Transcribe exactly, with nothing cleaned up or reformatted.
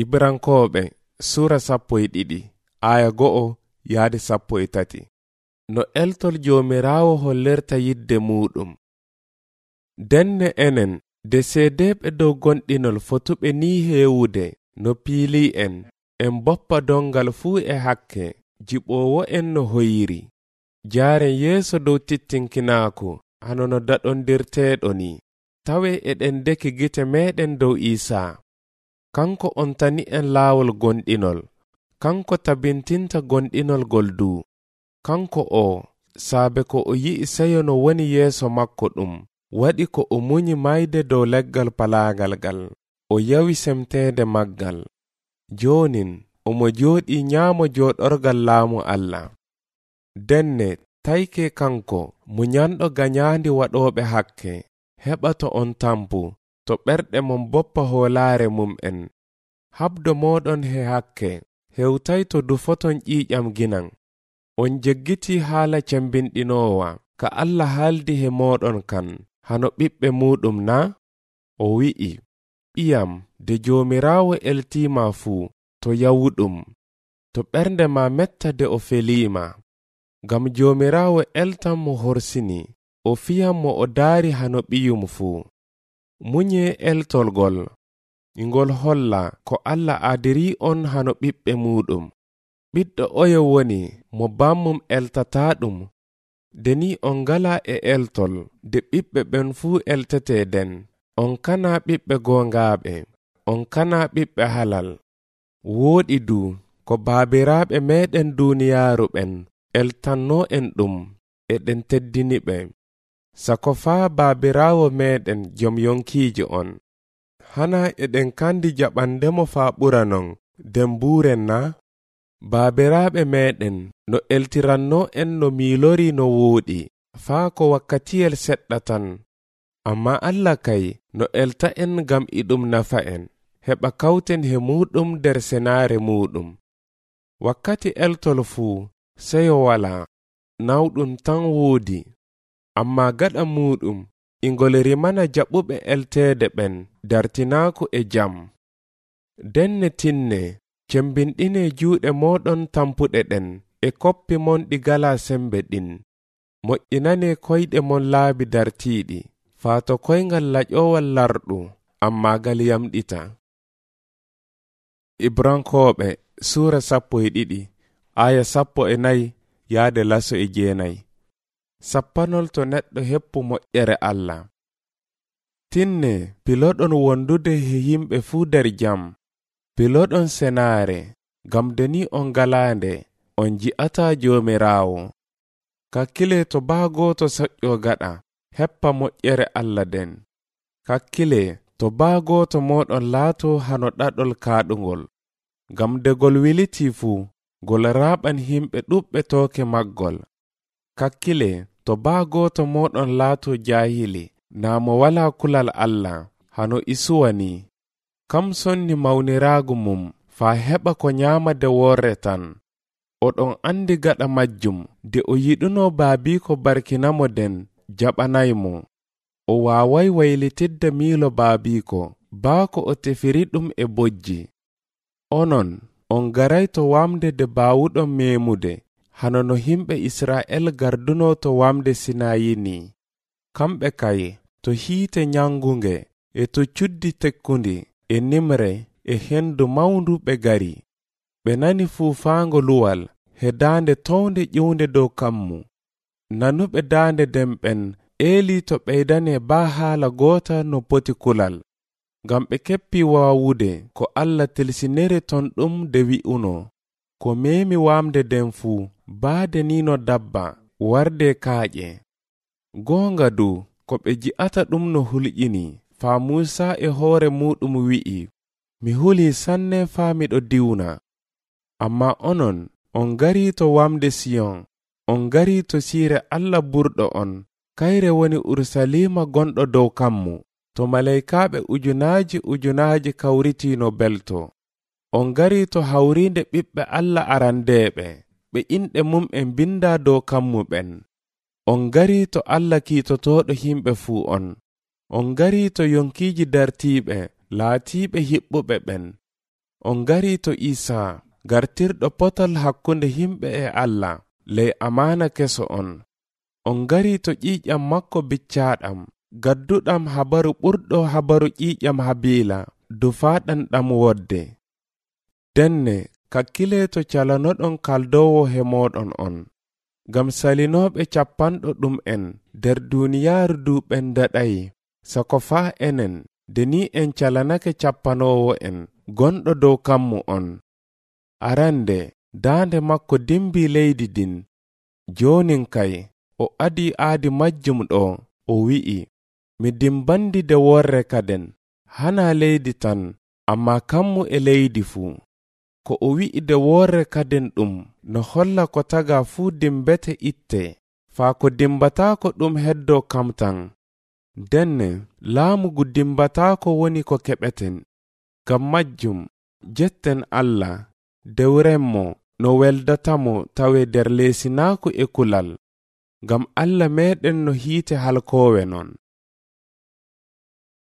Ibrankoɓe sura sappo e ɗiɗi aya go'o yaade sappo e tati. No eltol jomirawo hollerta yidde muɗum. Denne enen de seedeɓe dow gonɗinol fotuɓe ni hewude no piili en en boppa dongal fuu e hakke jiɓowo en no hoyiri jaren yeeso dow tittinkinaku hano no daɗondirteɗo ni tawe eɗen deki gite meɗen dow Isa. Kanko on tani en laawol gonɗinol, kanko tabintinta gonɗinol gol du. Kanko o saabe ko o yi'i seyo no woni yeeso makko ɗum waɗi ko o munyi mayde dow leggal palaagal gal o yawi semtede maggal. Jonin omo jooɗi nyaamo jooɗorgal laamu Allah. Denne tayke kanko mo nyanɗo ganyandi waɗoɓe hakke heɓa to on tampu to ɓerɗe mon boppa hoolaare mum en. Habdo moɗon he hakke hewtay to dufoton ƴiƴam ginan. On jeggiti haala cembinɗinowa ka Allah haaldi he moɗon kan hano ɓiɓɓe muɗum na? O wi'i, ɓiyam de jomirawo eltima fuu to yawuɗum, to ɓernde ma metta de o felima. Gam jomirawo eltan mo horsini, o fiyam mo o daari hano ɓiyum fuu. Munye eltolgol, ngol holla ko Allah adiri on hano ɓiɓɓe muɗum. Ɓiɗɗo oyo woni mo bammum eltata ɗum, deni on ngala e eltol de ɓiɓɓe ɓen fuu eltete den. On kana ɓiɓɓe gongaɓe, on kana ɓiɓɓe halal. Woɗi du ko baabiraɓe meɗen duniyaaru ɓen eltanno en ɗum eɗen teddini ɓe. Sako faa baabirawo meɗen jom yonkiiji on. Hana eɗen kandi jaɓandemo faa ɓura non den buuren na? Baabiraɓe meɗen no eltiranno en no miilori no wooɗi faa ko wakkatiyel seɗɗa tan. Amma Allah kay no elta en gam iɗum nafa en heɓa kawten he muɗum der senaare muɗum. Wakkati eltol fuu seyo wala, nawɗum tan woodi. Amma gaɗa muɗum ingol rimana jaɓuɓe elteede ɓen dartinaku e jam. Denne tinne cembinɗine juuɗe moɗon tampuɗe ɗen e koppi mon ɗi gala sembe ɗin. Moƴƴinane koyɗe mon laabi dartiiɗi faato koyngal laƴowal larɗu amma gal yamɗita. Ibrankoɓe sura sappo e ɗiɗi aya sappo e nayi yaade laso e jeenayi. Sappanol to neɗɗo heppu moƴƴere Allah. Tinne piloɗon wondude he yimɓe fuu der jam. Piloɗon senaare gam deni on galande on ji'ata jomirawo. Kakkile to baagoto soƴƴo gaɗa heppa moƴƴere Allah den. Kakkile to baagoto moɗon laato hano ɗaɗol kaaɗugol. Gam degol wiliti fuu gol raɓan himɓe ɗuɓɓe tooke maggol. Kakkile to baagoto moɗon laato jahili naamo wala kulal Allah hano isuwani. Kam sonni mawniraagu mum faa heɓa ko nyaama de worre tan. Oɗon andi gaɗa majjum de o yiɗuno baabiko barkinamo den jaɓanaymo. O waaway waylitidde miilo baabiko baako o tefiri ɗum e bojji. Onon on garay to wamde de baawuɗon meemude hano no himɓe Isra'el garduno to wamde Sinayini. Kamɓe kay to hiite nyangunge e to cuddi tekkundi e nimre e hendu mawndu ɓe gari. Ɓe nani fuufaango luwal he daande townde ƴiwnde dow kammu. Nanuɓe daande demɓen eeli to ɓeydane baa haala goota no poti kulal. Ngam ɓe keppi waawude ko Allah tilsinere ton ɗum de wi'uno. Ko meemi wamde den fuu baade nino dabba warde kaaƴe. Goonga du ko ɓe ji'ata ɗum no hulƴini faa Muusa e hoore muɗum wi'i, mi huli sanne faa miɗo diwna. Amma onon on gari to wamde Siyon, on gari to siire Allah burɗo on, kayre woni Urusalima gonɗo dow kammu, to malaykaaɓe ujunaaji ujunaaji kawritino belto. On gari to hawrinde ɓiɓɓe Allah arandeɓe, ɓe inɗe mum en binda dow kammu ɓen. On gari to Allah kiitotoɗo himɓe fuu on. On gari to yonkiiji dartiiɓe laatiiɓe hiɓɓuɓe ɓen. on ngari to Isa gartirɗo potol hakkunde himɓe e Allah ley amana keso on. On ngari to ƴiƴam makko biccaɗam gadduɗam habaru ɓurɗo habaru ƴiƴam Habila dufaɗan ɗam wodde. Denne kakkile to calanoɗon kaldowo he moɗon on, gam salinoɓe cappanɗo ɗum en der duniyaaru duuɓen daɗayi sako faa enen deni en calanake cappanowo en gonɗo dow kammu on. Arande daande makko dimbi leydi din, jonin kay o adi aadi majjum ɗo o wi'i, mi dimbandi de worre kaden hana leydi tan amma kammu e leydi fuu. Ko o wi'i de worre kaden ɗum no holla ko taga fuu dimbete itte faa ko dimbatako ɗum heddo kam tan. Denne laamugu dimbatako woni ko keɓeten. Gam majjum jetten Allah dewrenmo no weldatamo tawe der leesinaku e kulal, gam Allah meɗen no hiite halkowe non.